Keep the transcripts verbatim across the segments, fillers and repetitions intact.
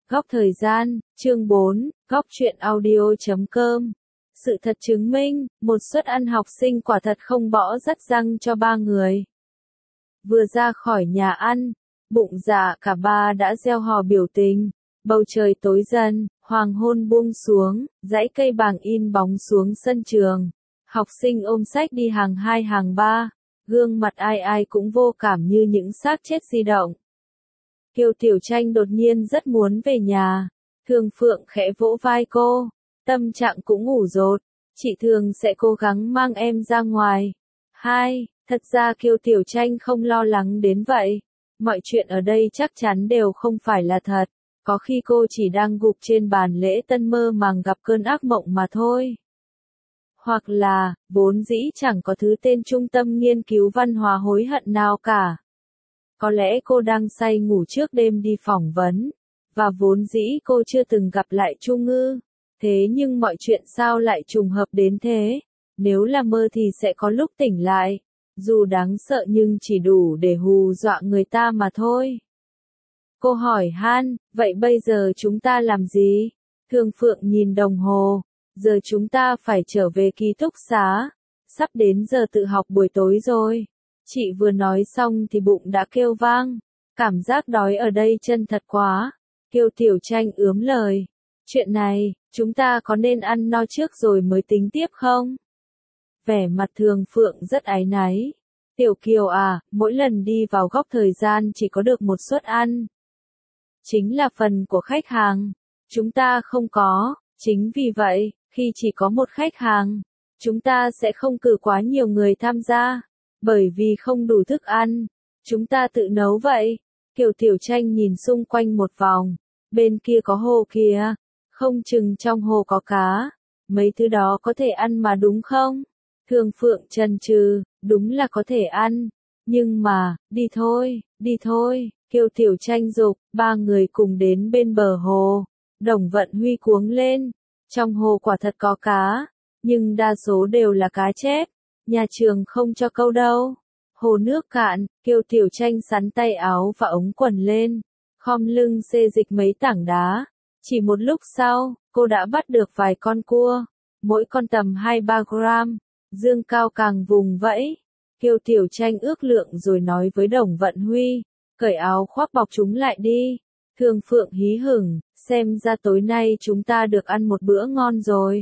Góc thời gian, chương bốn, góc truyện audio chấm com. Sự thật chứng minh, một suất ăn học sinh quả thật không bỏ dắt răng cho ba người. Vừa ra khỏi nhà ăn, bụng dạ cả ba đã reo hò biểu tình. Bầu trời tối dần, hoàng hôn buông xuống, dãy cây bàng in bóng xuống sân trường. Học sinh ôm sách đi hàng hai hàng ba, gương mặt ai ai cũng vô cảm như những xác chết di động. Kiều Tiểu Tranh đột nhiên rất muốn về nhà. Thường Phượng khẽ vỗ vai cô, tâm trạng cũng ngủ dột, chị Thường sẽ cố gắng mang em ra ngoài. Hai, thật ra Kiều Tiểu Tranh không lo lắng đến vậy. Mọi chuyện ở đây chắc chắn đều không phải là thật. Có khi cô chỉ đang gục trên bàn lễ tân mơ màng gặp cơn ác mộng mà thôi. Hoặc là, vốn dĩ chẳng có thứ tên Trung tâm Nghiên cứu Văn hóa hối hận nào cả. Có lẽ cô đang say ngủ trước đêm đi phỏng vấn, và vốn dĩ cô chưa từng gặp lại Chu Ngư. Thế nhưng mọi chuyện sao lại trùng hợp đến thế? Nếu là mơ thì sẽ có lúc tỉnh lại. Dù đáng sợ nhưng chỉ đủ để hù dọa người ta mà thôi. Cô hỏi Han, vậy bây giờ chúng ta làm gì? Thường Phượng nhìn đồng hồ, giờ chúng ta phải trở về ký túc xá. Sắp đến giờ tự học buổi tối rồi. Chị vừa nói xong thì bụng đã kêu vang. Cảm giác đói ở đây chân thật quá. Kiều Tiểu Tranh ướm lời. Chuyện này, chúng ta có nên ăn no trước rồi mới tính tiếp không? Vẻ mặt Thường Phượng rất áy náy. Tiểu Kiều à, mỗi lần đi vào góc thời gian chỉ có được một suất ăn. Chính là phần của khách hàng. Chúng ta không có. Chính vì vậy, khi chỉ có một khách hàng, chúng ta sẽ không cử quá nhiều người tham gia. Bởi vì không đủ thức ăn, chúng ta tự nấu vậy. Kiều Tiểu Tranh nhìn xung quanh một vòng, bên kia có hồ kìa, không chừng trong hồ có cá, mấy thứ đó có thể ăn mà đúng không? Thường Phượng chần chừ, đúng là có thể ăn, nhưng mà, đi thôi, đi thôi, Kiều Tiểu Tranh giục, ba người cùng đến bên bờ hồ, Đồng Vận Huy cuống lên, trong hồ quả thật có cá, nhưng đa số đều là cá chép. Nhà trường không cho câu đâu. Hồ nước cạn, Kiều Tiểu Tranh sắn tay áo và ống quần lên, khom lưng xê dịch mấy tảng đá. Chỉ một lúc sau, cô đã bắt được vài con cua, mỗi con tầm hai ba gram. Dương cao càng vùng vẫy. Kiều Tiểu Tranh ước lượng rồi nói với Đồng Vận Huy, cởi áo khoác bọc chúng lại đi. Thường Phượng hí hửng, xem ra tối nay chúng ta được ăn một bữa ngon rồi.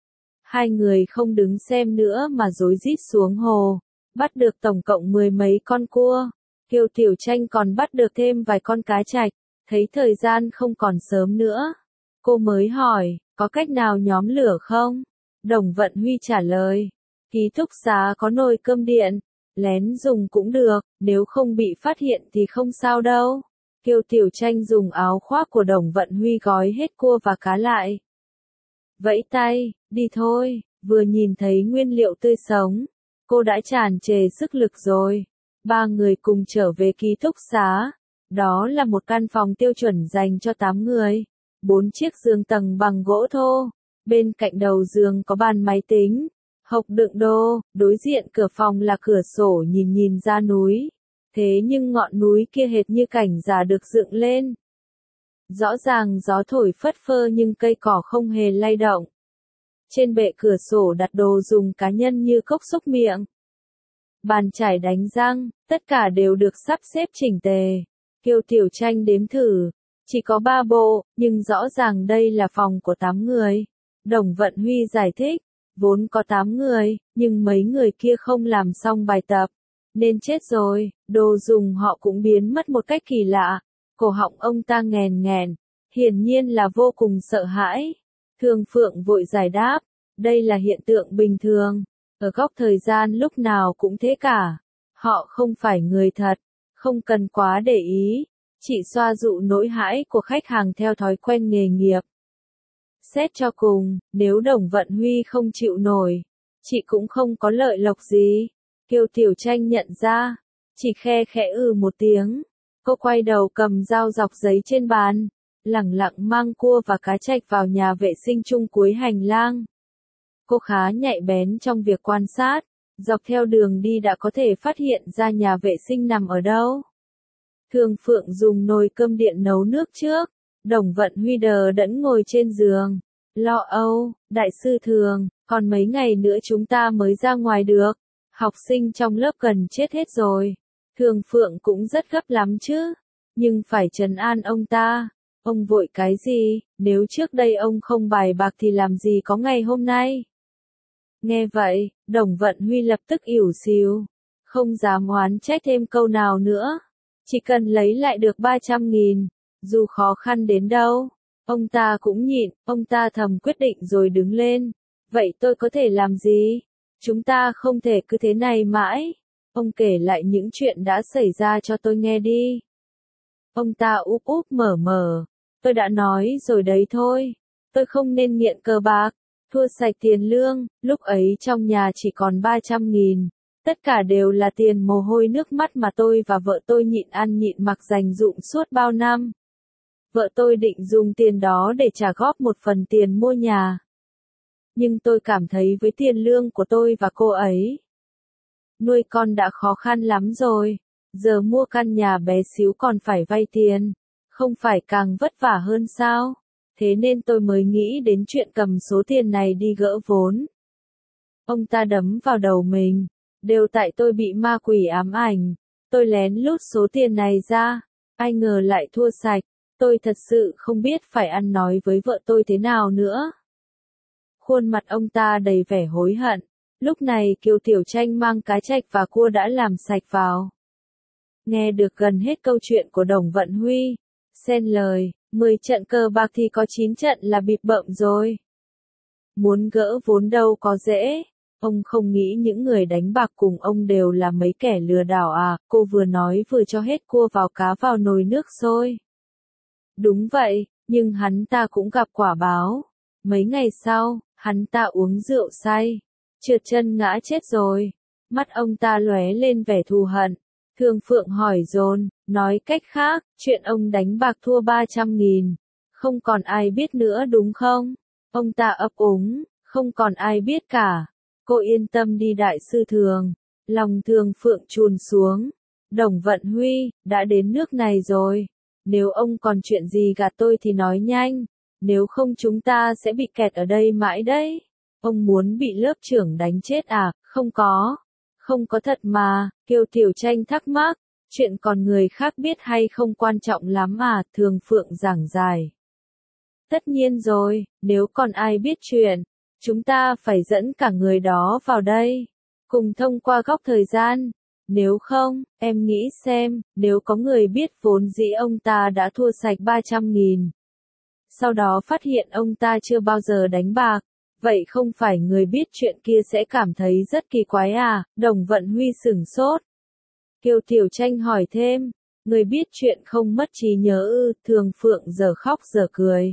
Hai người không đứng xem nữa mà rối rít xuống hồ, bắt được tổng cộng mười mấy con cua. Kiều Tiểu Tranh còn bắt được thêm vài con cá trạch, thấy thời gian không còn sớm nữa. Cô mới hỏi, có cách nào nhóm lửa không? Đồng Vận Huy trả lời, ký túc xá có nồi cơm điện, lén dùng cũng được, nếu không bị phát hiện thì không sao đâu. Kiều Tiểu Tranh dùng áo khoác của Đồng Vận Huy gói hết cua và cá lại. Vẫy tay, đi thôi, vừa nhìn thấy nguyên liệu tươi sống, cô đã tràn trề sức lực rồi. Ba người cùng trở về ký túc xá. Đó là một căn phòng tiêu chuẩn dành cho tám người. Bốn chiếc giường tầng bằng gỗ thô. Bên cạnh đầu giường có bàn máy tính, hộc đựng đồ, đối diện cửa phòng là cửa sổ nhìn nhìn ra núi. Thế nhưng ngọn núi kia hệt như cảnh giả được dựng lên. Rõ ràng gió thổi phất phơ nhưng cây cỏ không hề lay động. Trên bệ cửa sổ đặt đồ dùng cá nhân như cốc xúc miệng, bàn chải đánh răng, tất cả đều được sắp xếp chỉnh tề. Kiều Tiểu Tranh đếm thử, chỉ có ba bộ, nhưng rõ ràng đây là phòng của tám người. Đồng Vận Huy giải thích, vốn có tám người, nhưng mấy người kia không làm xong bài tập, nên chết rồi, đồ dùng họ cũng biến mất một cách kỳ lạ. Cổ họng ông ta nghèn nghèn, hiển nhiên là vô cùng sợ hãi. Thường Phượng vội giải đáp, đây là hiện tượng bình thường, ở góc thời gian lúc nào cũng thế cả. Họ không phải người thật, không cần quá để ý, chỉ xoa dụ nỗi hãi của khách hàng theo thói quen nghề nghiệp. Xét cho cùng, nếu Đồng Vận Huy không chịu nổi, chị cũng không có lợi lộc gì. Kiều Tiểu Tranh nhận ra, chỉ khe khẽ ừ một tiếng. Cô quay đầu cầm dao dọc giấy trên bàn, lẳng lặng mang cua và cá trạch vào nhà vệ sinh chung cuối hành lang. Cô khá nhạy bén trong việc quan sát, dọc theo đường đi đã có thể phát hiện ra nhà vệ sinh nằm ở đâu. Thường Phượng dùng nồi cơm điện nấu nước trước, Đồng Vận Huy đờ đẫn ngồi trên giường. Lo âu, đại sư Thường, còn mấy ngày nữa chúng ta mới ra ngoài được. Học sinh trong lớp gần chết hết rồi. Thường Phượng cũng rất gấp lắm chứ. Nhưng phải trấn an ông ta. Ông vội cái gì, nếu trước đây ông không bài bạc thì làm gì có ngày hôm nay. Nghe vậy, Đồng Vận Huy lập tức ỉu xìu. Không dám oán trách thêm câu nào nữa. Chỉ cần lấy lại được ba trăm nghìn. Dù khó khăn đến đâu. Ông ta cũng nhịn, ông ta thầm quyết định rồi đứng lên. Vậy tôi có thể làm gì? Chúng ta không thể cứ thế này mãi. Ông kể lại những chuyện đã xảy ra cho tôi nghe đi. Ông ta úp úp mở mở. Tôi đã nói rồi đấy thôi. Tôi không nên nghiện cờ bạc. Thua sạch tiền lương, lúc ấy trong nhà chỉ còn ba trăm nghìn. Tất cả đều là tiền mồ hôi nước mắt mà tôi và vợ tôi nhịn ăn nhịn mặc dành dụm suốt bao năm. Vợ tôi định dùng tiền đó để trả góp một phần tiền mua nhà. Nhưng tôi cảm thấy với tiền lương của tôi và cô ấy, nuôi con đã khó khăn lắm rồi. Giờ mua căn nhà bé xíu còn phải vay tiền. Không phải càng vất vả hơn sao? Thế nên tôi mới nghĩ đến chuyện cầm số tiền này đi gỡ vốn. Ông ta đấm vào đầu mình. Đều tại tôi bị ma quỷ ám ảnh. Tôi lén lút số tiền này ra. Ai ngờ lại thua sạch. Tôi thật sự không biết phải ăn nói với vợ tôi thế nào nữa. Khuôn mặt ông ta đầy vẻ hối hận. Lúc này Kiều Tiểu Tranh mang cá trạch và cua đã làm sạch vào. Nghe được gần hết câu chuyện của Đồng Vận Huy. Xen lời, mười trận cờ bạc thì có chín trận là bịp bợm rồi. Muốn gỡ vốn đâu có dễ. Ông không nghĩ những người đánh bạc cùng ông đều là mấy kẻ lừa đảo à, cô vừa nói vừa cho hết cua vào cá vào nồi nước sôi. Đúng vậy, nhưng hắn ta cũng gặp quả báo. Mấy ngày sau, hắn ta uống rượu say, trượt chân ngã chết rồi. Mắt ông ta lóe lên vẻ thù hận. Thường Phượng hỏi dồn, nói cách khác, chuyện ông đánh bạc thua ba trăm nghìn. Không còn ai biết nữa đúng không? Ông ta ấp úng, không còn ai biết cả. Cô yên tâm đi đại sư Thường. Lòng Thường Phượng chùn xuống. Đồng Vận Huy, đã đến nước này rồi. Nếu ông còn chuyện gì gạt tôi thì nói nhanh. Nếu không chúng ta sẽ bị kẹt ở đây mãi đấy. Ông muốn bị lớp trưởng đánh chết à? Không có. Không có thật mà, Kiều Tiểu Tranh thắc mắc. Chuyện còn người khác biết hay không quan trọng lắm à, Thường Phượng giảng giải. Tất nhiên rồi, nếu còn ai biết chuyện, chúng ta phải dẫn cả người đó vào đây. Cùng thông qua góc thời gian. Nếu không, em nghĩ xem, nếu có người biết vốn dĩ ông ta đã thua sạch ba trăm nghìn. Sau đó phát hiện ông ta chưa bao giờ đánh bạc. Vậy không phải người biết chuyện kia sẽ cảm thấy rất kỳ quái à? Đồng Vận Huy sửng sốt. Kiều Tiểu Tranh hỏi thêm. Người biết chuyện không mất trí nhớ ư? Thường Phượng giờ khóc giờ cười.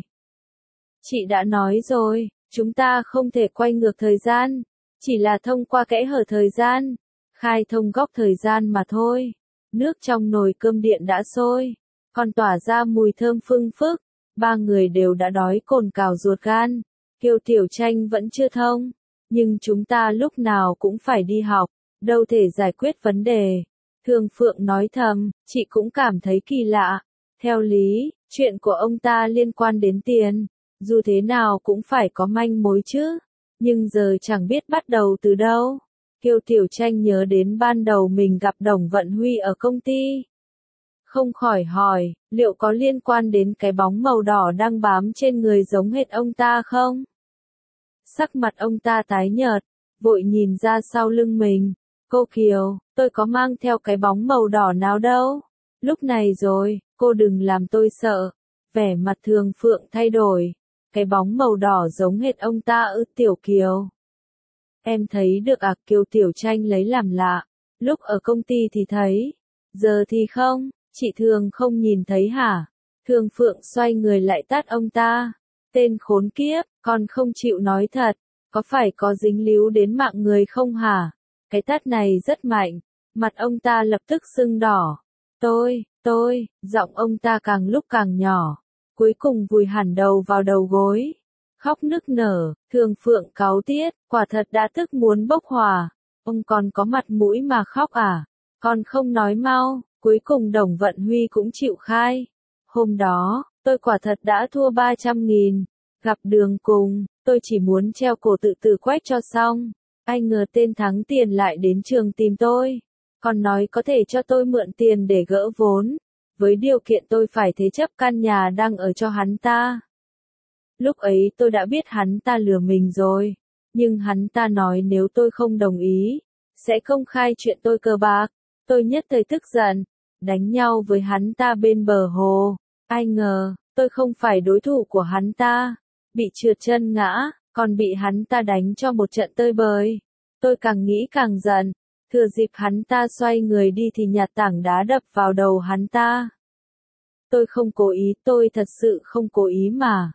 Chị đã nói rồi, chúng ta không thể quay ngược thời gian. Chỉ là thông qua kẽ hở thời gian. Khai thông góc thời gian mà thôi. Nước trong nồi cơm điện đã sôi. Còn tỏa ra mùi thơm phưng phức. Ba người đều đã đói cồn cào ruột gan. Kiều Tiểu Tranh vẫn chưa thông. Nhưng chúng ta lúc nào cũng phải đi học. Đâu thể giải quyết vấn đề. Thường Phượng nói thầm, chị cũng cảm thấy kỳ lạ. Theo lý, chuyện của ông ta liên quan đến tiền. Dù thế nào cũng phải có manh mối chứ. Nhưng giờ chẳng biết bắt đầu từ đâu. Kiều Tiểu Tranh nhớ đến ban đầu mình gặp Đồng Vận Huy ở công ty. Không khỏi hỏi, liệu có liên quan đến cái bóng màu đỏ đang bám trên người giống hệt ông ta không? Sắc mặt ông ta tái nhợt, vội nhìn ra sau lưng mình. Cô Kiều, tôi có mang theo cái bóng màu đỏ nào đâu. Lúc này rồi, cô đừng làm tôi sợ. Vẻ mặt Thường Phượng thay đổi. Cái bóng màu đỏ giống hệt ông ta ư? Tiểu Kiều. Em thấy được à? Kiều Tiểu Tranh lấy làm lạ. Lúc ở công ty thì thấy. Giờ thì không, chị Thường không nhìn thấy hả? Thường Phượng xoay người lại tát ông ta. Tên khốn kiếp, còn không chịu nói thật. Có phải có dính líu đến mạng người không hả? Cái tát này rất mạnh. Mặt ông ta lập tức sưng đỏ. Tôi, tôi, giọng ông ta càng lúc càng nhỏ. Cuối cùng vùi hẳn đầu vào đầu gối. Khóc nức nở, Thường Phượng cáu tiết, quả thật đã tức muốn bốc hỏa. Ông còn có mặt mũi mà khóc à? Còn không nói mau. Cuối cùng Đồng Vận Huy cũng chịu khai. Hôm đó, Tôi quả thật đã thua ba trăm nghìn. Gặp đường cùng, tôi chỉ muốn treo cổ tự tử quách cho xong. Ai ngờ tên thắng tiền lại đến trường tìm tôi. Còn nói có thể cho tôi mượn tiền để gỡ vốn. Với điều kiện tôi phải thế chấp căn nhà đang ở cho hắn ta. Lúc ấy tôi đã biết hắn ta lừa mình rồi. Nhưng hắn ta nói nếu tôi không đồng ý, sẽ công khai chuyện tôi cờ bạc. Tôi nhất thời tức giận, đánh nhau với hắn ta bên bờ hồ. Ai ngờ, tôi không phải đối thủ của hắn ta. Bị trượt chân ngã, còn bị hắn ta đánh cho một trận tơi bời. Tôi càng nghĩ càng giận. Thừa dịp hắn ta xoay người đi thì nhặt tảng đá đập vào đầu hắn ta. Tôi không cố ý, tôi thật sự không cố ý mà.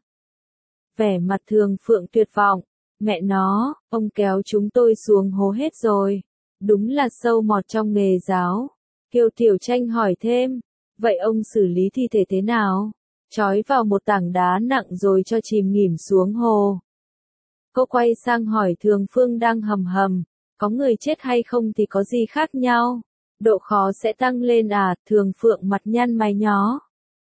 Vẻ mặt Thường Phượng tuyệt vọng. Mẹ nó, ông kéo chúng tôi xuống hố hết rồi. Đúng là sâu mọt trong nghề giáo. Kiều Tiểu Tranh hỏi thêm. Vậy ông xử lý thi thể thế nào? Trói vào một tảng đá nặng rồi cho chìm nghỉm xuống hồ. Cô quay sang hỏi Thường Phương đang hầm hầm. Có người chết hay không thì có gì khác nhau? Độ khó sẽ tăng lên à? Thường Phượng mặt nhăn mày nhó.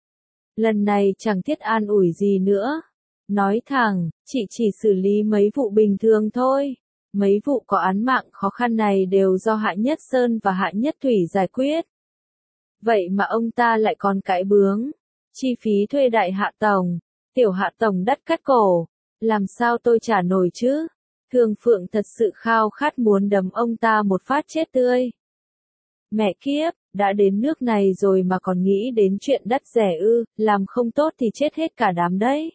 Lần này chẳng thiết an ủi gì nữa. Nói thẳng, chị chỉ xử lý mấy vụ bình thường thôi. Mấy vụ có án mạng khó khăn này đều do Hạ Nhất Sơn và Hạ Nhất Thủy giải quyết. Vậy mà ông ta lại còn cãi bướng. Chi phí thuê đại hạ tổng, tiểu hạ tổng đắt cắt cổ. Làm sao tôi trả nổi chứ? Thường Phượng thật sự khao khát muốn đấm ông ta một phát chết tươi. Mẹ kiếp, đã đến nước này rồi mà còn nghĩ đến chuyện đắt rẻ ư, làm không tốt thì chết hết cả đám đấy.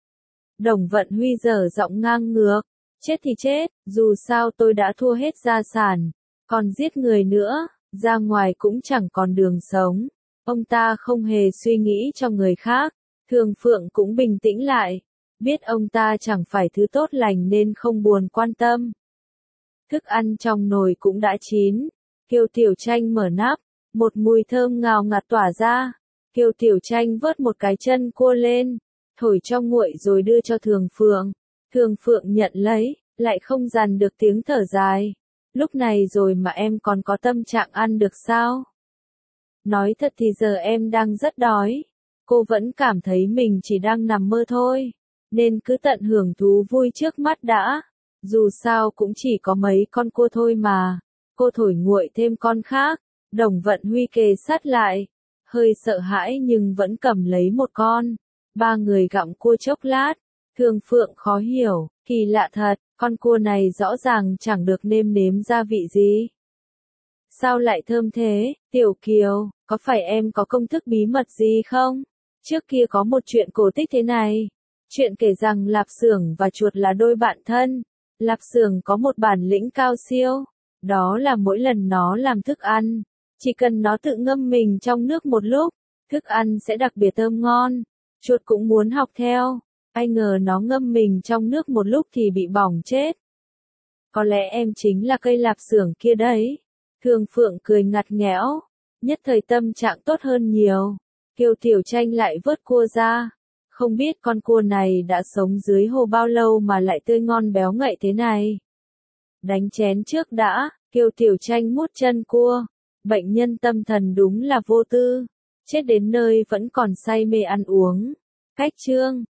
Đồng Vận Huy dở giọng ngang ngược, chết thì chết, dù sao tôi đã thua hết gia sản, còn giết người nữa, ra ngoài cũng chẳng còn đường sống. Ông ta không hề suy nghĩ cho người khác, Thường Phượng cũng bình tĩnh lại, biết ông ta chẳng phải thứ tốt lành nên không buồn quan tâm. Thức ăn trong nồi cũng đã chín, Kiều Tiểu Tranh mở nắp, một mùi thơm ngào ngạt tỏa ra, Kiều Tiểu Tranh vớt một cái chân cua lên, thổi cho nguội rồi đưa cho Thường Phượng. Thường Phượng nhận lấy, lại không dằn được tiếng thở dài. Lúc này rồi mà em còn có tâm trạng ăn được sao? Nói thật thì giờ em đang rất đói. Cô vẫn cảm thấy mình chỉ đang nằm mơ thôi, nên cứ tận hưởng thú vui trước mắt đã. Dù sao cũng chỉ có mấy con cua thôi mà. Cô thổi nguội thêm con khác. Đồng Vận Huy kề sát lại, hơi sợ hãi nhưng vẫn cầm lấy một con. Ba người gặm cua chốc lát. Thường Phượng khó hiểu, kỳ lạ thật, con cua này rõ ràng chẳng được nêm nếm gia vị gì. Sao lại thơm thế? Tiểu Kiều, có phải em có công thức bí mật gì không? Trước kia có một chuyện cổ tích thế này. Chuyện kể rằng Lạp Xưởng và chuột là đôi bạn thân. Lạp Xưởng có một bản lĩnh cao siêu. Đó là mỗi lần nó làm thức ăn, chỉ cần nó tự ngâm mình trong nước một lúc, thức ăn sẽ đặc biệt thơm ngon. Chuột cũng muốn học theo. Ai ngờ nó ngâm mình trong nước một lúc thì bị bỏng chết. Có lẽ em chính là cây lạp xưởng kia đấy. Thường Phượng cười ngặt nghẽo, nhất thời tâm trạng tốt hơn nhiều. Kiều Tiểu Tranh lại vớt cua ra. Không biết con cua này đã sống dưới hồ bao lâu mà lại tươi ngon béo ngậy thế này. Đánh chén trước đã, Kiều Tiểu Tranh mút chân cua. Bệnh nhân tâm thần đúng là vô tư. Chết đến nơi vẫn còn say mê ăn uống. Cách chương